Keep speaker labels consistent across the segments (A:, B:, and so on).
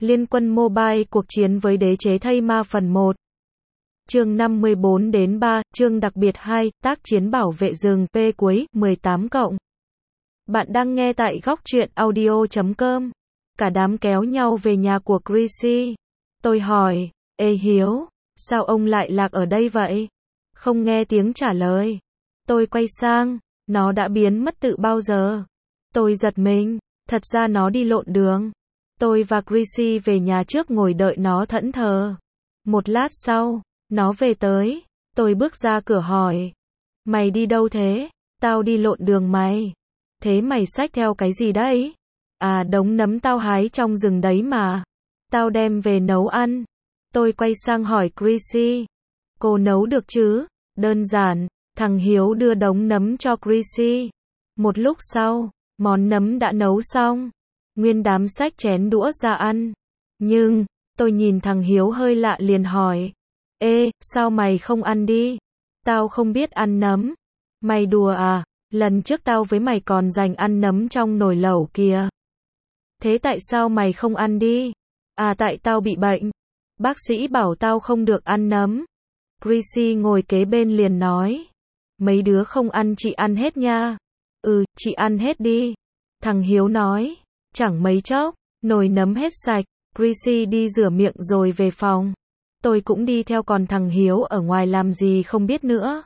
A: Liên quân mobile cuộc chiến với đế chế thây ma phần 1. Chương 54-3, chương đặc biệt 2, tác chiến bảo vệ rừng P cuối, 18 cộng. Bạn đang nghe tại góc truyện audio.com. Cả đám kéo nhau về nhà của Chrissy. Tôi hỏi, ê Hiếu, sao ông lại lạc ở đây vậy? Không nghe tiếng trả lời. Tôi quay sang, nó đã biến mất từ bao giờ? Tôi giật mình, thật ra nó đi lộn đường. Tôi và Chrissy về nhà trước ngồi đợi nó thẫn thờ. Một lát sau, nó về tới. Tôi bước ra cửa hỏi. Mày đi đâu thế? Tao đi lộn đường mày. Thế mày xách theo cái gì đấy? À, đống nấm tao hái trong rừng đấy mà. Tao đem về nấu ăn. Tôi quay sang hỏi Chrissy. Cô nấu được chứ? Đơn giản, thằng Hiếu đưa đống nấm cho Chrissy. Một lúc sau, món nấm đã nấu xong. Nguyên đám xách chén đũa ra ăn. Nhưng, tôi nhìn thằng Hiếu hơi lạ liền hỏi. Ê, sao mày không ăn đi? Tao không biết ăn nấm. Mày đùa à? Lần trước tao với mày còn dành ăn nấm trong nồi lẩu kìa. Thế tại sao mày không ăn đi? À, tại tao bị bệnh. Bác sĩ bảo tao không được ăn nấm. Chrissy ngồi kế bên liền nói. Mấy đứa không ăn chị ăn hết nha. Ừ, chị ăn hết đi. Thằng Hiếu nói. Chẳng mấy chốc, nồi nấm hết sạch. Chrissy đi rửa miệng rồi về phòng. Tôi cũng đi theo, còn thằng Hiếu ở ngoài làm gì không biết nữa.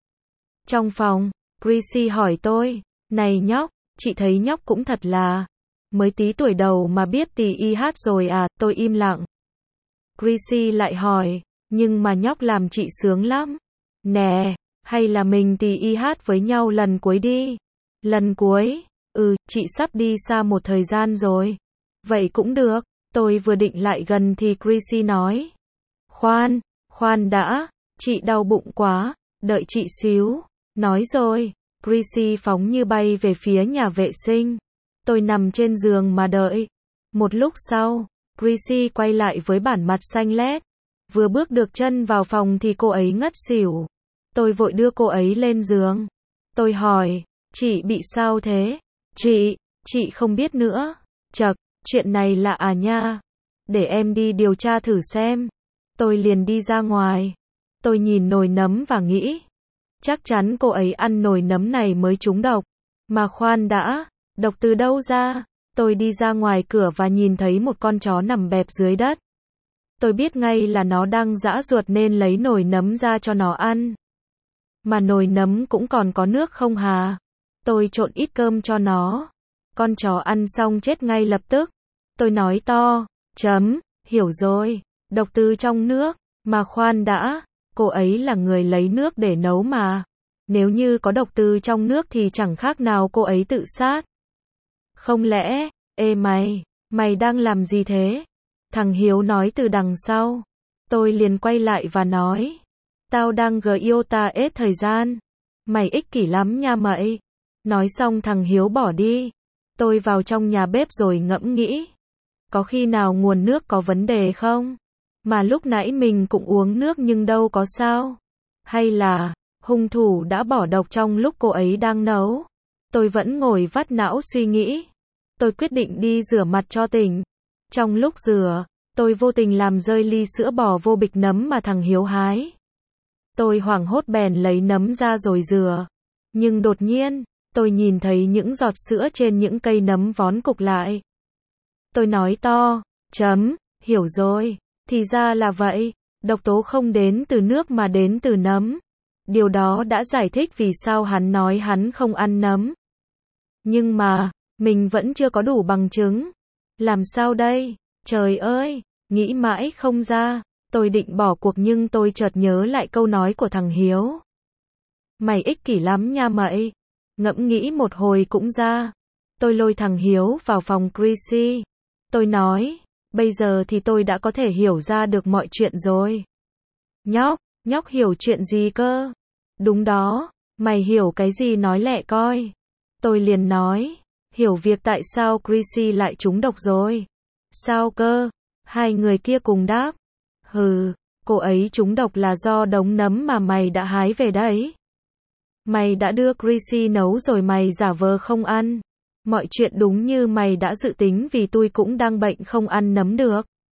A: Trong phòng, Chrissy hỏi tôi. Này nhóc, chị thấy nhóc cũng thật là mới tí tuổi đầu mà biết tì y hát rồi à? Tôi im lặng. Chrissy lại hỏi. Nhưng mà nhóc làm chị sướng lắm. Nè, hay là mình tì y hát với nhau lần cuối đi. Lần cuối? Ừ, chị sắp đi xa một thời gian rồi. Vậy cũng được. Tôi vừa định lại gần thì Chrissy nói. Khoan đã, chị đau bụng quá, đợi chị xíu. Nói rồi, Chrissy phóng như bay về phía nhà vệ sinh. Tôi nằm trên giường mà đợi. Một lúc sau, Chrissy quay lại với bản mặt xanh lét. Vừa bước được chân vào phòng thì cô ấy ngất xỉu. Tôi vội đưa cô ấy lên giường. Tôi hỏi, chị bị sao thế? Chị không biết nữa. Chậc, chuyện này lạ à nha. Để em đi điều tra thử xem. Tôi liền đi ra ngoài. Tôi nhìn nồi nấm và nghĩ. Chắc chắn cô ấy ăn nồi nấm này mới trúng độc. Mà khoan đã, độc từ đâu ra? Tôi đi ra ngoài cửa và nhìn thấy một con chó nằm bẹp dưới đất. Tôi biết ngay là nó đang giã ruột nên lấy nồi nấm ra cho nó ăn. Mà nồi nấm cũng còn có nước không hà? Tôi trộn ít cơm cho nó. Con chó ăn xong chết ngay lập tức. Tôi nói to, hiểu rồi, độc từ trong nước. Mà khoan đã, cô ấy là người lấy nước để nấu mà. Nếu như có độc từ trong nước thì chẳng khác nào cô ấy tự sát. Không lẽ, ê mày đang làm gì thế? Thằng Hiếu nói từ đằng sau. Tôi liền quay lại và nói. Tao đang GIOTA hết thời gian. Mày ích kỷ lắm nha mày. Nói xong thằng Hiếu bỏ đi. Tôi vào trong nhà bếp rồi ngẫm nghĩ. Có khi nào nguồn nước có vấn đề không? Mà lúc nãy mình cũng uống nước nhưng đâu có sao. Hay là hung thủ đã bỏ độc trong lúc cô ấy đang nấu? Tôi vẫn ngồi vắt não suy nghĩ. Tôi quyết định đi rửa mặt cho tỉnh. Trong lúc rửa, tôi vô tình làm rơi ly sữa bò vô bịch nấm mà thằng Hiếu hái. Tôi hoảng hốt bèn lấy nấm ra rồi rửa. Nhưng đột nhiên, tôi nhìn thấy những giọt sữa trên những cây nấm vón cục lại. Tôi nói to, hiểu rồi, thì ra là vậy, độc tố không đến từ nước mà đến từ nấm. Điều đó đã giải thích vì sao hắn nói hắn không ăn nấm. Nhưng mà, mình vẫn chưa có đủ bằng chứng. Làm sao đây? Trời ơi, nghĩ mãi không ra. Tôi định bỏ cuộc nhưng tôi chợt nhớ lại câu nói của thằng Hiếu. Mày ích kỷ lắm nha mày. Ngẫm nghĩ một hồi cũng ra. Tôi lôi thằng Hiếu vào phòng Chrissy. Tôi nói, bây giờ thì tôi đã có thể hiểu ra được mọi chuyện rồi. Nhóc hiểu chuyện gì cơ? Đúng đó, mày hiểu cái gì nói lẹ coi. Tôi liền nói, hiểu việc tại sao Chrissy lại trúng độc rồi. Sao cơ? Hai người kia cùng đáp. Cô ấy trúng độc là do đống nấm mà mày đã hái về đấy. Mày đã đưa Chrissy nấu rồi mày giả vờ không ăn. Mọi chuyện đúng như mày đã dự tính vì tôi cũng đang bệnh không ăn nấm được.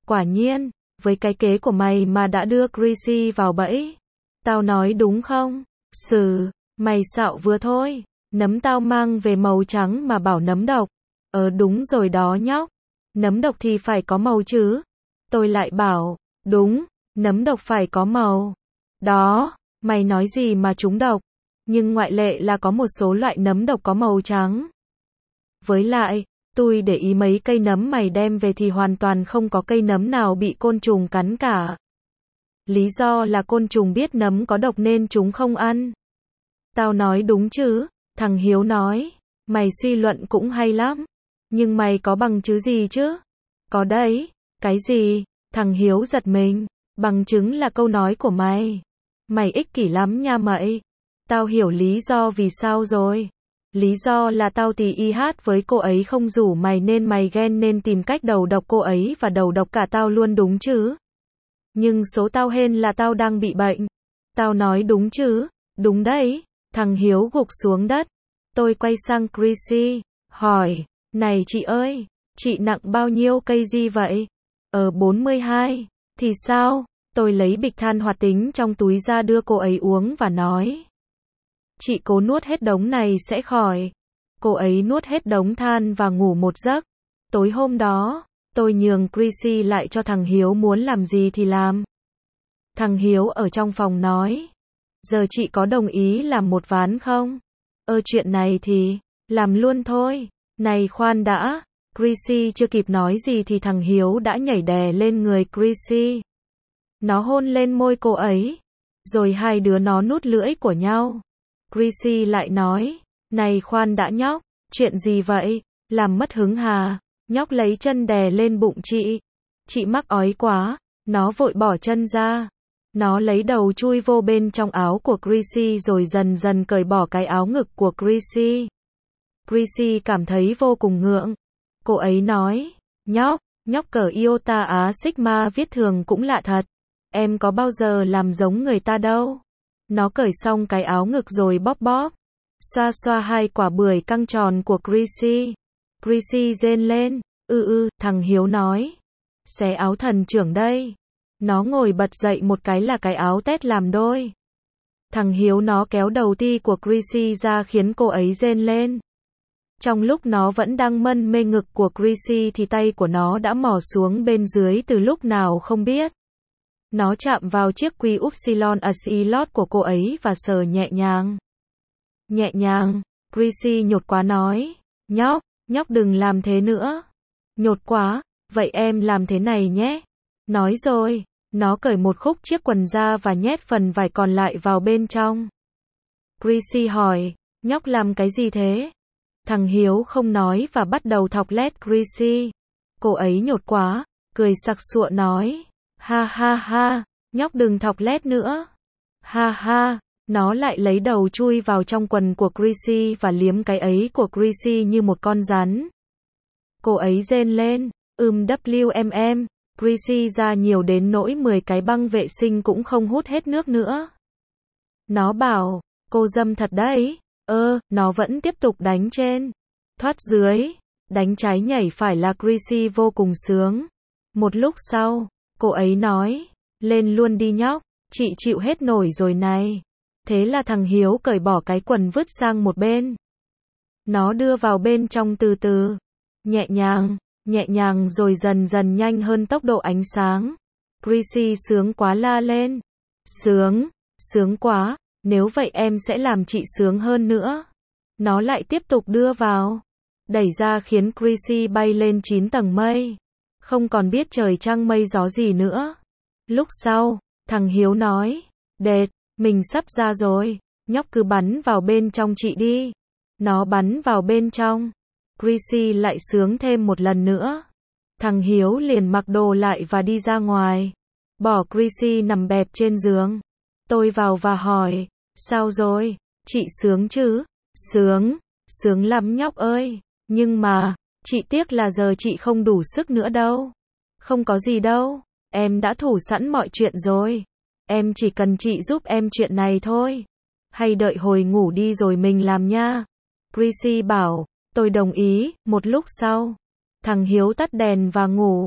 A: Quả nhiên, với cái kế của mày mà đã đưa Chrissy vào bẫy. Tao nói đúng không? Mày xạo vừa thôi. Nấm tao mang về màu trắng mà bảo nấm độc. Đúng rồi đó nhóc. Nấm độc thì phải có màu chứ. Tôi lại bảo, đúng, nấm độc phải có màu. Đó, mày nói gì mà chúng độc. Nhưng ngoại lệ là có một số loại nấm độc có màu trắng. Với lại, tôi để ý mấy cây nấm mày đem về thì hoàn toàn không có cây nấm nào bị côn trùng cắn cả. Lý do là côn trùng biết nấm có độc nên chúng không ăn. Tao nói đúng chứ? Thằng Hiếu nói. Mày suy luận cũng hay lắm. Nhưng mày có bằng chứng gì chứ? Có đấy. Cái gì? Thằng Hiếu giật mình. Bằng chứng là câu nói của mày. Mày ích kỷ lắm nha mày. Tao hiểu lý do vì sao rồi. Lý do là tao tì y hát với cô ấy không rủ mày nên mày ghen nên tìm cách đầu độc cô ấy và đầu độc cả tao luôn đúng chứ? Nhưng số tao hên là tao đang bị bệnh. Tao nói đúng chứ? Đúng đấy. Thằng Hiếu gục xuống đất. Tôi quay sang Chrissy, hỏi, này chị ơi, chị nặng bao nhiêu kg vậy? 42. Thì sao? Tôi lấy bịch than hoạt tính trong túi ra đưa cô ấy uống và nói. Chị cố nuốt hết đống này sẽ khỏi. Cô ấy nuốt hết đống than và ngủ một giấc. Tối hôm đó, tôi nhường Chrissy lại cho thằng Hiếu muốn làm gì thì làm. Thằng Hiếu ở trong phòng nói. Giờ chị có đồng ý làm một ván không? Chuyện này thì, làm luôn thôi. Này khoan đã, Chrissy chưa kịp nói gì thì thằng Hiếu đã nhảy đè lên người Chrissy. Nó hôn lên môi cô ấy. Rồi hai đứa nó nút lưỡi của nhau. Chrissy lại nói, này khoan đã nhóc, chuyện gì vậy? Làm mất hứng hà? Nhóc lấy chân đè lên bụng chị. Chị mắc ói quá. Nó vội bỏ chân ra. Nó lấy đầu chui vô bên trong áo của Chrissy rồi dần dần cởi bỏ cái áo ngực của Chrissy. Chrissy cảm thấy vô cùng ngượng. Cô ấy nói, nhóc cởi iota á sigma viết thường cũng lạ thật. Em có bao giờ làm giống người ta đâu. Nó cởi xong cái áo ngực rồi bóp bóp. Xoa xoa hai quả bưởi căng tròn của Chrissy. Chrissy rên lên. Thằng Hiếu nói. Xé áo thần trưởng đây. Nó ngồi bật dậy một cái là cái áo tết làm đôi. Thằng Hiếu nó kéo đầu ti của Chrissy ra khiến cô ấy rên lên. Trong lúc nó vẫn đang mân mê ngực của Chrissy thì tay của nó đã mò xuống bên dưới từ lúc nào không biết. Nó chạm vào chiếc quy upsilon axilot của cô ấy và sờ nhẹ nhàng. Nhẹ nhàng, Chrissy nhột quá nói. Nhóc đừng làm thế nữa. Nhột quá, vậy em làm thế này nhé. Nói rồi, nó cởi một khúc chiếc quần ra và nhét phần vải còn lại vào bên trong. Chrissy hỏi, nhóc làm cái gì thế? Thằng Hiếu không nói và bắt đầu thọc lét Chrissy. Cô ấy nhột quá, cười sặc sụa nói. Ha ha ha, nhóc đừng thọc lét nữa. Ha ha, nó lại lấy đầu chui vào trong quần của Chrissy và liếm cái ấy của Chrissy như một con rắn. Cô ấy rên lên, WMM, Chrissy ra nhiều đến nỗi 10 cái băng vệ sinh cũng không hút hết nước nữa. Nó bảo, cô dâm thật đấy. Nó vẫn tiếp tục đánh trên, thoát dưới, đánh trái nhảy phải là Chrissy vô cùng sướng. Một lúc sau, cô ấy nói, lên luôn đi nhóc, chị chịu hết nổi rồi này. Thế là thằng Hiếu cởi bỏ cái quần vứt sang một bên. Nó đưa vào bên trong từ từ, nhẹ nhàng rồi dần dần nhanh hơn tốc độ ánh sáng. Chrissy sướng quá la lên. Sướng quá, nếu vậy em sẽ làm chị sướng hơn nữa. Nó lại tiếp tục đưa vào, đẩy ra khiến Chrissy bay lên 9 tầng mây. Không còn biết trời trăng mây gió gì nữa. Lúc sau, thằng Hiếu nói, đệt, mình sắp ra rồi, nhóc cứ bắn vào bên trong chị đi. Nó bắn vào bên trong. Chrissy lại sướng thêm một lần nữa. Thằng Hiếu liền mặc đồ lại và đi ra ngoài. Bỏ Chrissy nằm bẹp trên giường. Tôi vào và hỏi, sao rồi? Chị sướng chứ? Sướng lắm nhóc ơi. Nhưng mà, chị tiếc là giờ chị không đủ sức nữa đâu. Không có gì đâu, em đã thủ sẵn mọi chuyện rồi. Em chỉ cần chị giúp em chuyện này thôi. Hay đợi hồi ngủ đi rồi mình làm nha. Chrissy bảo, tôi đồng ý. Một lúc sau, thằng Hiếu tắt đèn và ngủ.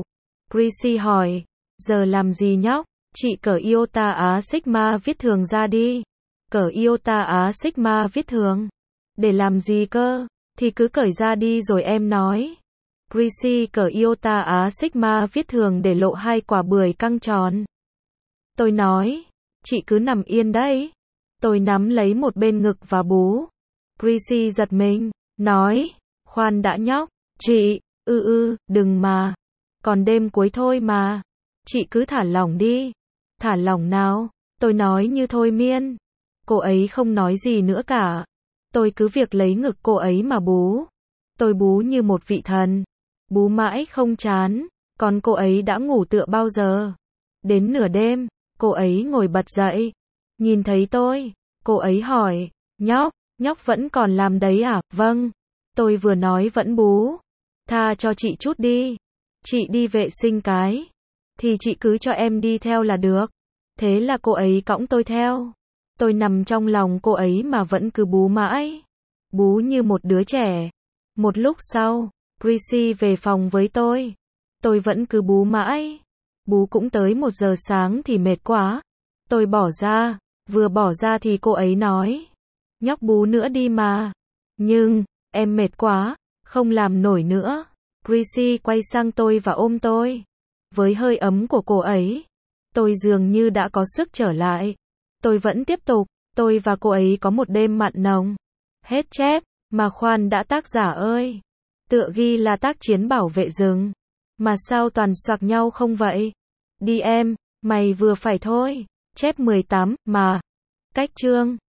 A: Chrissy hỏi. Giờ làm gì nhóc? Chị cởi iota Á Sigma viết thường ra đi. Cởi iota Á Sigma viết thường. Để làm gì cơ? Thì cứ cởi ra đi rồi em nói. Chrissy cởi iota Á Sigma viết thường để lộ 2 quả bưởi căng tròn. Tôi nói. Chị cứ nằm yên đấy. Tôi nắm lấy một bên ngực và bú. Chrissy giật mình. Nói. Khoan đã nhóc. Chị. Đừng mà. Còn đêm cuối thôi mà. Chị cứ thả lỏng đi. Thả lỏng nào. Tôi nói như thôi miên. Cô ấy không nói gì nữa cả. Tôi cứ việc lấy ngực cô ấy mà bú. Tôi bú như một vị thần. Bú mãi không chán. Còn cô ấy đã ngủ tựa bao giờ? Đến nửa đêm, cô ấy ngồi bật dậy. Nhìn thấy tôi, cô ấy hỏi. Nhóc vẫn còn làm đấy à? Vâng. Tôi vừa nói vẫn bú. Tha cho chị chút đi. Chị đi vệ sinh cái. Thì chị cứ cho em đi theo là được. Thế là cô ấy cõng tôi theo. Tôi nằm trong lòng cô ấy mà vẫn cứ bú mãi. Bú như một đứa trẻ. Một lúc sau, Chrissy về phòng với tôi. Tôi vẫn cứ bú mãi. Bú cũng tới 1 giờ sáng thì mệt quá. Tôi bỏ ra. Vừa bỏ ra thì cô ấy nói. Nhóc bú nữa đi mà. Nhưng, em mệt quá. Không làm nổi nữa. Chrissy quay sang tôi và ôm tôi. Với hơi ấm của cô ấy, tôi dường như đã có sức trở lại. Tôi vẫn tiếp tục. Tôi và cô ấy có một đêm mặn nồng. Hết chép. Mà khoan đã tác giả ơi. Tựa ghi là tác chiến bảo vệ rừng. Mà sao toàn soạc nhau không vậy? Đi em, mày vừa phải thôi. Chép 18, mà. Cách chương.